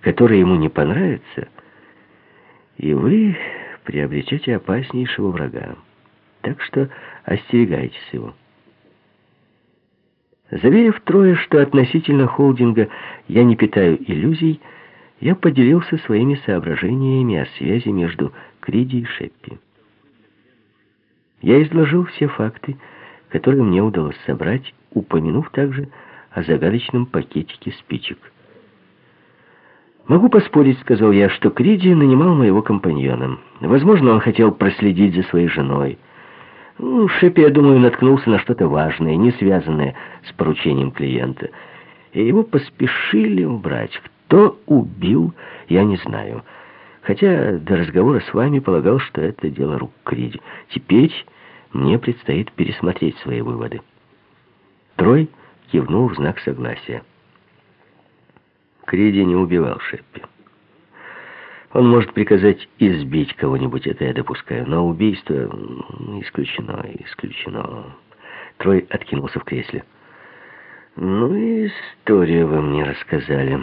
который ему не понравится, и вы приобретете опаснейшего врага. Так что остерегайтесь его. Заверив Троя, что относительно холдинга я не питаю иллюзий, я поделился своими соображениями о связи между Криди и Шеппи. Я изложил все факты, которые мне удалось собрать, упомянув также о загадочном пакетике спичек. «Могу поспорить», — сказал я, — «что Криди нанимал моего компаньона. Возможно, он хотел проследить за своей женой. Шеппи, я думаю, наткнулся на что-то важное, не связанное с поручением клиента. И его поспешили убрать. Кто убил, я не знаю. Хотя до разговора с вами полагал, что это дело рук Криди. Теперь мне предстоит пересмотреть свои выводы». Трой кивнул в знак согласия. Криди не убивал Шеппи. Он может приказать избить кого-нибудь, это я допускаю, но убийство исключено. Трой откинулся в кресле. «Ну и историю вы мне рассказали.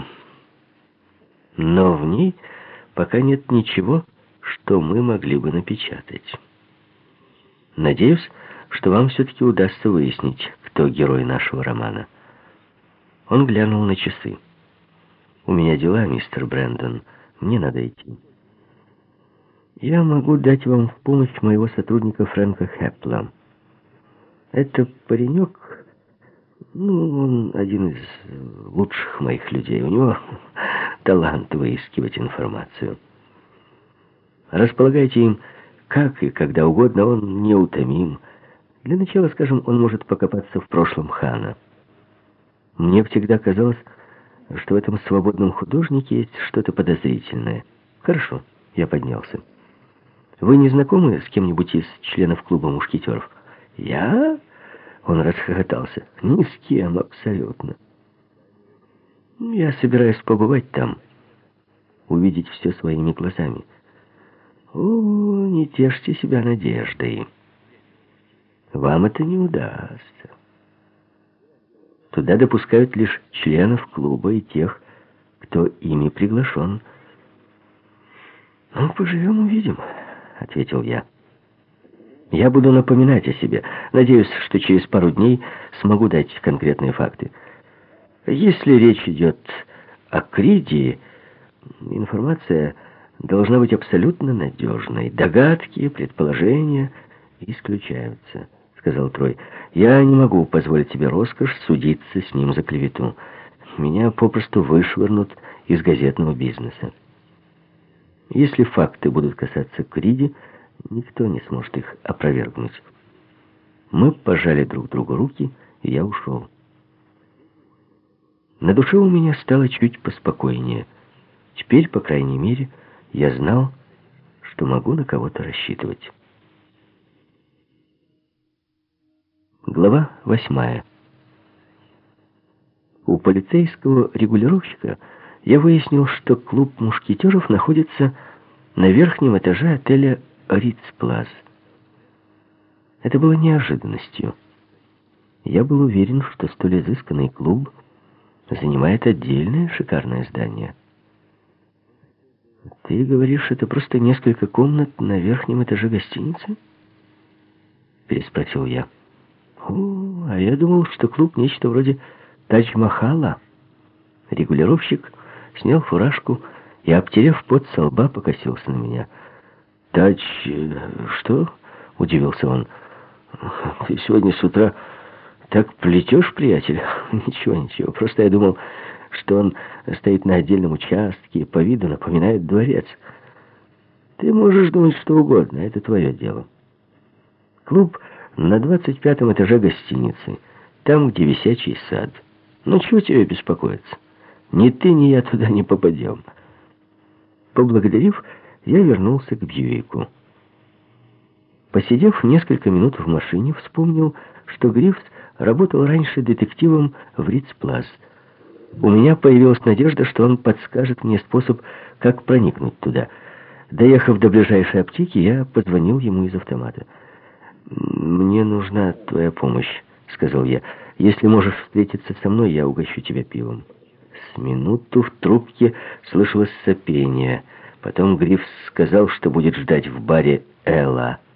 Но в ней пока нет ничего, что мы могли бы напечатать. Надеюсь, что вам все-таки удастся выяснить, кто герой нашего романа». Он глянул на часы. «У меня дела, мистер Брэндон. Мне надо идти. Я могу дать вам в помощь моего сотрудника Фрэнка Хэппла. Это паренек, он один из лучших моих людей. У него талант выискивать информацию. Располагайте им как и когда угодно, он неутомим. Для начала, скажем, он может покопаться в прошлом Хана. Мне всегда казалось, что в этом свободном художнике есть что-то подозрительное. Хорошо, я поднялся. Вы не знакомы с кем-нибудь из членов клуба мушкетеров? Я? Он расхохотался. Ни с кем, абсолютно. Я собираюсь побывать там, увидеть все своими глазами. О, не тешьте себя надеждой. Вам это не удастся. Туда допускают лишь членов клуба и тех, кто ими приглашен. Поживем, увидим, ответил я. Я буду напоминать о себе. Надеюсь, что через пару дней смогу дать конкретные факты. Если речь идет о Криди, информация должна быть абсолютно надежной. Догадки, предположения исключаются, сказал Трой. Я не могу позволить себе роскошь судиться с ним за клевету. Меня попросту вышвырнут из газетного бизнеса. Если факты будут касаться Криди, никто не сможет их опровергнуть. Мы пожали друг другу руки, и я ушел. На душе у меня стало чуть поспокойнее. Теперь, по крайней мере, я знал, что могу на кого-то рассчитывать. Глава 8. У полицейского регулировщика я выяснил, что клуб мушкетеров находится на верхнем этаже отеля «Ритц-Плаз». Это было неожиданностью. Я был уверен, что столь изысканный клуб занимает отдельное шикарное здание. «Ты говоришь, это просто несколько комнат на верхнем этаже гостиницы?» — переспросил я. А я думал, что клуб нечто вроде Тадж-Махала. Регулировщик снял фуражку и, обтерев пот со лба, покосился на меня. «Тадж... что?» — удивился он. «Ты сегодня с утра так плетешь, приятель?» «Ничего, просто я думал, что он стоит на отдельном участке и по виду напоминает дворец. Ты можешь думать что угодно, это твое дело. Клуб на 25-м этаже гостиницы, там, где висячий сад. Чего тебе беспокоиться? Ни ты, ни я туда не попадем». Поблагодарив, я вернулся к Бьюику. Посидев несколько минут в машине, вспомнил, что Грифс работал раньше детективом в Ритц-Плаз. У меня появилась надежда, что он подскажет мне способ, как проникнуть туда. Доехав до ближайшей аптеки, я позвонил ему из автомата. «Мне нужна твоя помощь», — сказал я. «Если можешь встретиться со мной, я угощу тебя пивом». С минуту в трубке слышалось сопение. Потом Грифс сказал, что будет ждать в баре Элла.